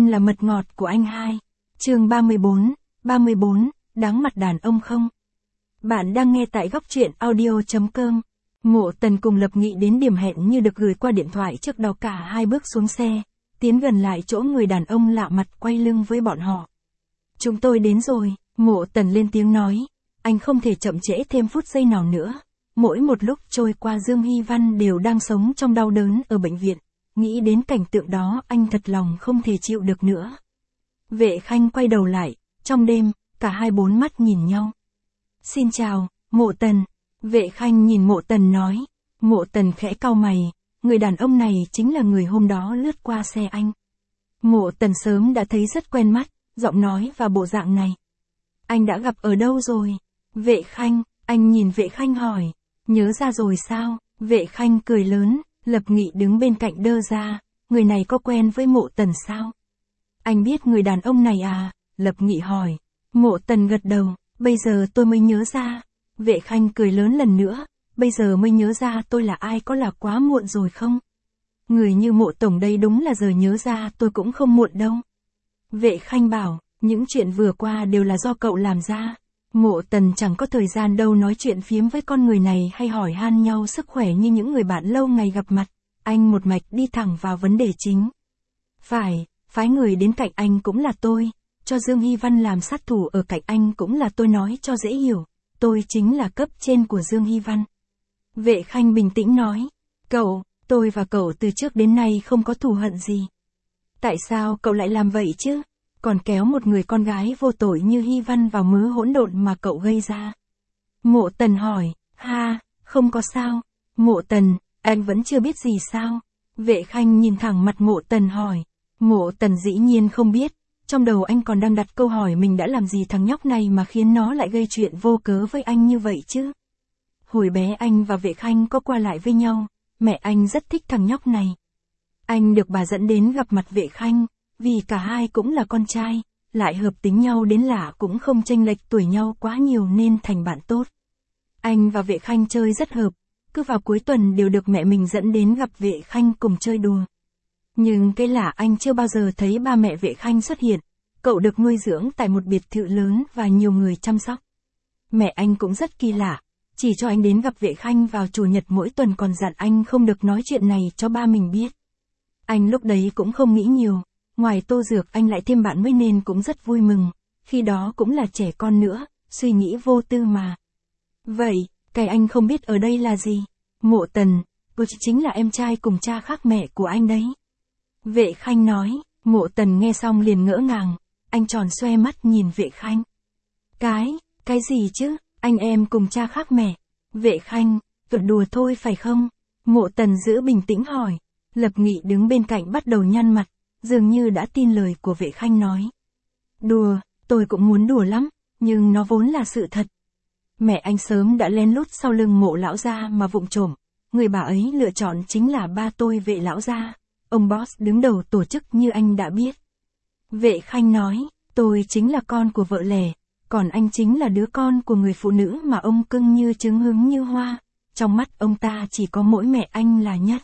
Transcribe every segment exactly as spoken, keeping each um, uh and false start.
Em là mật ngọt của anh hai. Chương ba mươi bốn, ba mươi bốn, đáng mặt đàn ông không? Bạn đang nghe tại góc truyện audio chấm com. Mộ Tần cùng Lập Nghị đến điểm hẹn như được gửi qua điện thoại trước đó cả hai bước xuống xe, tiến gần lại chỗ người đàn ông lạ mặt quay lưng với bọn họ. Chúng tôi đến rồi, Mộ Tần lên tiếng nói, anh không thể chậm trễ thêm phút giây nào nữa. Mỗi một lúc trôi qua Dương Hy Văn đều đang sống trong đau đớn ở bệnh viện, nghĩ đến cảnh tượng đó anh thật lòng không thể chịu được nữa. Vệ Khanh quay đầu lại, trong đêm, cả hai bốn mắt nhìn nhau. Xin chào, Mộ Tần. Vệ Khanh nhìn Mộ Tần nói. Mộ Tần khẽ cau mày, người đàn ông này chính là người hôm đó lướt qua xe anh. Mộ Tần sớm đã thấy rất quen mắt, giọng nói và bộ dạng này. Anh đã gặp ở đâu rồi? Vệ Khanh, anh nhìn Vệ Khanh hỏi. Nhớ ra rồi sao? Vệ Khanh cười lớn, Lập Nghị đứng bên cạnh đơ ra, người này có quen với Mộ Tần sao? Anh biết người đàn ông này à? Lập Nghị hỏi. Mộ Tần gật đầu, bây giờ tôi mới nhớ ra. Vệ Khanh cười lớn lần nữa, bây giờ mới nhớ ra tôi là ai, có là quá muộn rồi không? Người như Mộ Tổng đây đúng là giờ nhớ ra tôi cũng không muộn đâu. Vệ Khanh bảo, những chuyện vừa qua đều là do cậu làm ra. Mộ Tần chẳng có thời gian đâu nói chuyện phiếm với con người này hay hỏi han nhau sức khỏe như những người bạn lâu ngày gặp mặt. Anh một mạch đi thẳng vào vấn đề chính. Phải, phái người đến cạnh anh cũng là tôi, cho Dương Hy Văn làm sát thủ ở cạnh anh cũng là tôi, nói cho dễ hiểu. Tôi chính là cấp trên của Dương Hy Văn. Vệ Khanh bình tĩnh nói. Cậu, tôi và cậu từ trước đến nay không có thù hận gì. Tại sao cậu lại làm vậy chứ? Còn kéo một người con gái vô tội như Hy Văn vào mớ hỗn độn mà cậu gây ra. Mộ Tần hỏi. Ha, không có sao. Mộ Tần, anh vẫn chưa biết gì sao? Vệ Khanh nhìn thẳng mặt Mộ Tần hỏi. Mộ Tần dĩ nhiên không biết. Trong đầu anh còn đang đặt câu hỏi mình đã làm gì thằng nhóc này mà khiến nó lại gây chuyện vô cớ với anh như vậy chứ. Hồi bé anh và Vệ Khanh có qua lại với nhau, mẹ anh rất thích thằng nhóc này. Anh được bà dẫn đến gặp mặt Vệ Khanh, vì cả hai cũng là con trai, lại hợp tính nhau đến lạ cũng không chênh lệch tuổi nhau quá nhiều nên thành bạn tốt. Anh và Vệ Khanh chơi rất hợp, cứ vào cuối tuần đều được mẹ mình dẫn đến gặp Vệ Khanh cùng chơi đùa. Nhưng cái lạ anh chưa bao giờ thấy ba mẹ Vệ Khanh xuất hiện, cậu được nuôi dưỡng tại một biệt thự lớn và nhiều người chăm sóc. Mẹ anh cũng rất kỳ lạ, chỉ cho anh đến gặp Vệ Khanh vào chủ nhật mỗi tuần còn dặn anh không được nói chuyện này cho ba mình biết. Anh lúc đấy cũng không nghĩ nhiều, ngoài Tô Dược anh lại thêm bạn mới nên cũng rất vui mừng, khi đó cũng là trẻ con nữa, suy nghĩ vô tư mà. Vậy, cái anh không biết ở đây là gì? Mộ Tần, cô chính là em trai cùng cha khác mẹ của anh đấy. Vệ Khanh nói. Mộ Tần nghe xong liền ngỡ ngàng, anh tròn xoe mắt nhìn Vệ Khanh. Cái, cái gì chứ, anh em cùng cha khác mẹ? Vệ Khanh, cợt đùa thôi phải không? Mộ Tần giữ bình tĩnh hỏi. Lập Nghị đứng bên cạnh bắt đầu nhăn mặt, dường như đã tin lời của Vệ Khanh nói. Đùa, tôi cũng muốn đùa lắm, nhưng nó vốn là sự thật. Mẹ anh sớm đã lén lút sau lưng Mộ lão gia mà vụng trộm, người bà ấy lựa chọn chính là ba tôi Vệ lão gia. Ông boss đứng đầu tổ chức như anh đã biết. Vệ Khanh nói, tôi chính là con của vợ lẽ, còn anh chính là đứa con của người phụ nữ mà ông cưng như trứng hứng như hoa. Trong mắt ông ta chỉ có mỗi mẹ anh là nhất.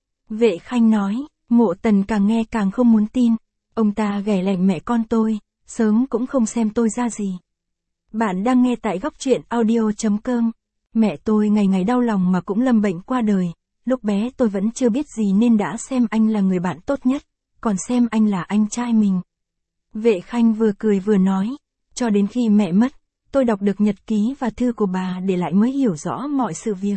Vệ Khanh nói, Mộ Tần càng nghe càng không muốn tin. Ông ta ghẻ lạnh mẹ con tôi, sớm cũng không xem tôi ra gì. Bạn đang nghe tại góc truyện audio chấm com. Mẹ tôi ngày ngày đau lòng mà cũng lâm bệnh qua đời. Lúc bé tôi vẫn chưa biết gì nên đã xem anh là người bạn tốt nhất, còn xem anh là anh trai mình. Vệ Khanh vừa cười vừa nói, cho đến khi mẹ mất, tôi đọc được nhật ký và thư của bà để lại mới hiểu rõ mọi sự việc.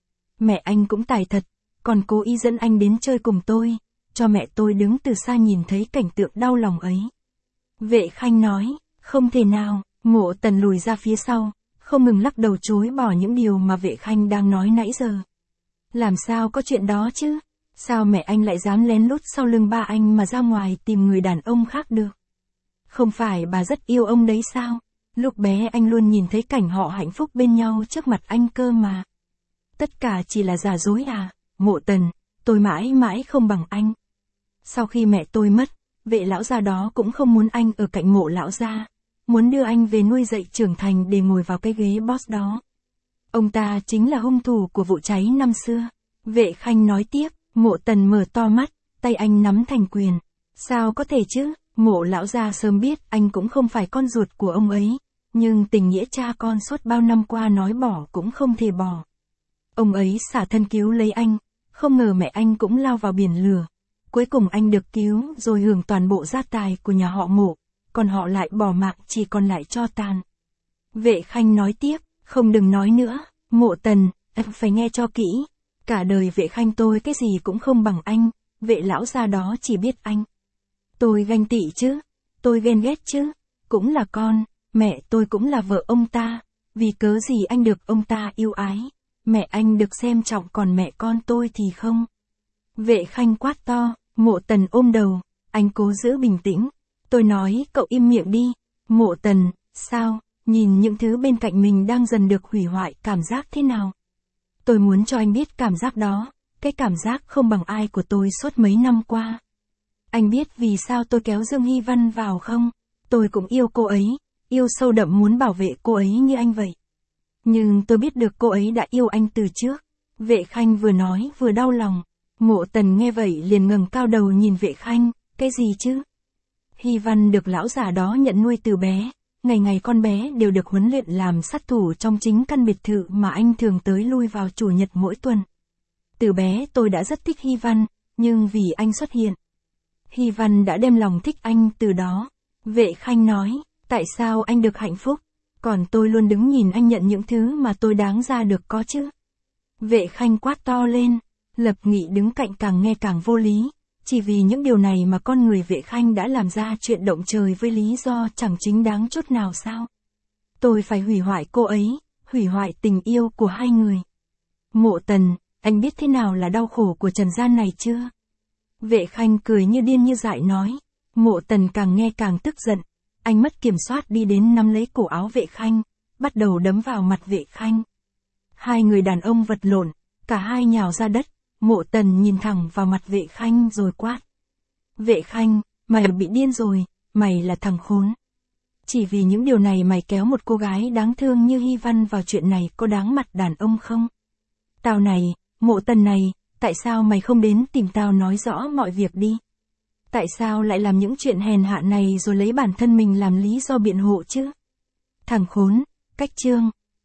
Mẹ anh cũng tài thật, còn cố ý dẫn anh đến chơi cùng tôi, cho mẹ tôi đứng từ xa nhìn thấy cảnh tượng đau lòng ấy. Vệ Khanh nói, không thể nào. Mộ Tần lùi ra phía sau, không ngừng lắc đầu chối bỏ những điều mà Vệ Khanh đang nói nãy giờ. Làm sao có chuyện đó chứ? Sao mẹ anh lại dám lén lút sau lưng ba anh mà ra ngoài tìm người đàn ông khác được? Không phải bà rất yêu ông đấy sao? Lúc bé anh luôn nhìn thấy cảnh họ hạnh phúc bên nhau trước mặt anh cơ mà. Tất cả chỉ là giả dối à? Mộ Tần, tôi mãi mãi không bằng anh. Sau khi mẹ tôi mất, Vệ lão gia đó cũng không muốn anh ở cạnh Mộ lão gia, muốn đưa anh về nuôi dạy trưởng thành để ngồi vào cái ghế boss đó. Ông ta chính là hung thủ của vụ cháy năm xưa. Vệ Khanh nói tiếp. Mộ Tần mở to mắt, tay anh nắm thành quyền. Sao có thể chứ? Mộ lão gia sớm biết anh cũng không phải con ruột của ông ấy, nhưng tình nghĩa cha con suốt bao năm qua nói bỏ cũng không thể bỏ. Ông ấy xả thân cứu lấy anh, không ngờ mẹ anh cũng lao vào biển lửa. Cuối cùng anh được cứu rồi hưởng toàn bộ gia tài của nhà họ Mộ, còn họ lại bỏ mạng chỉ còn lại tro tàn. Vệ Khanh nói tiếp, không đừng nói nữa, Mộ Tần, em phải nghe cho kỹ. Cả đời Vệ Khanh tôi cái gì cũng không bằng anh, Vệ lão gia đó chỉ biết anh. Tôi ganh tị chứ, tôi ghen ghét chứ, cũng là con, mẹ tôi cũng là vợ ông ta, vì cớ gì anh được ông ta yêu ái, mẹ anh được xem trọng còn mẹ con tôi thì không. Vệ Khanh quát to, Mộ Tần ôm đầu, anh cố giữ bình tĩnh, tôi nói cậu im miệng đi, Mộ Tần, sao, nhìn những thứ bên cạnh mình đang dần được hủy hoại cảm giác thế nào? Tôi muốn cho anh biết cảm giác đó, cái cảm giác không bằng ai của tôi suốt mấy năm qua. Anh biết vì sao tôi kéo Dương Hy Văn vào không? Tôi cũng yêu cô ấy, yêu sâu đậm muốn bảo vệ cô ấy như anh vậy. Nhưng tôi biết được cô ấy đã yêu anh từ trước. Vệ Khanh vừa nói vừa đau lòng. Mộ Tần nghe vậy liền ngẩng cao đầu nhìn Vệ Khanh, cái gì chứ? Hy Văn được lão già đó nhận nuôi từ bé, ngày ngày con bé đều được huấn luyện làm sát thủ trong chính căn biệt thự mà anh thường tới lui vào chủ nhật mỗi tuần. Từ bé tôi đã rất thích Hy Văn, nhưng vì anh xuất hiện, Hy Văn đã đem lòng thích anh từ đó. Vệ Khanh nói, tại sao anh được hạnh phúc, còn tôi luôn đứng nhìn anh nhận những thứ mà tôi đáng ra được có chứ? Vệ Khanh quát to lên, Lập Nghị đứng cạnh càng nghe càng vô lý, chỉ vì những điều này mà con người Vệ Khanh đã làm ra chuyện động trời với lý do chẳng chính đáng chút nào sao? Tôi phải hủy hoại cô ấy, hủy hoại tình yêu của hai người. Mộ Tần, anh biết thế nào là đau khổ của trần gian này chưa? Vệ Khanh cười như điên như dại nói. Mộ Tần càng nghe càng tức giận, anh mất kiểm soát đi đến nắm lấy cổ áo Vệ Khanh, bắt đầu đấm vào mặt Vệ Khanh. Hai người đàn ông vật lộn, cả hai nhào ra đất, Mộ Tần nhìn thẳng vào mặt Vệ Khanh rồi quát. Vệ Khanh, mày bị điên rồi, mày là thằng khốn. Chỉ vì những điều này mày kéo một cô gái đáng thương như Hy Văn vào chuyện này có đáng mặt đàn ông không? Tao này, Mộ Tần này, tại sao mày không đến tìm tao nói rõ mọi việc đi? Tại sao lại làm những chuyện hèn hạ này rồi lấy bản thân mình làm lý do biện hộ chứ? Thằng khốn, cách chương.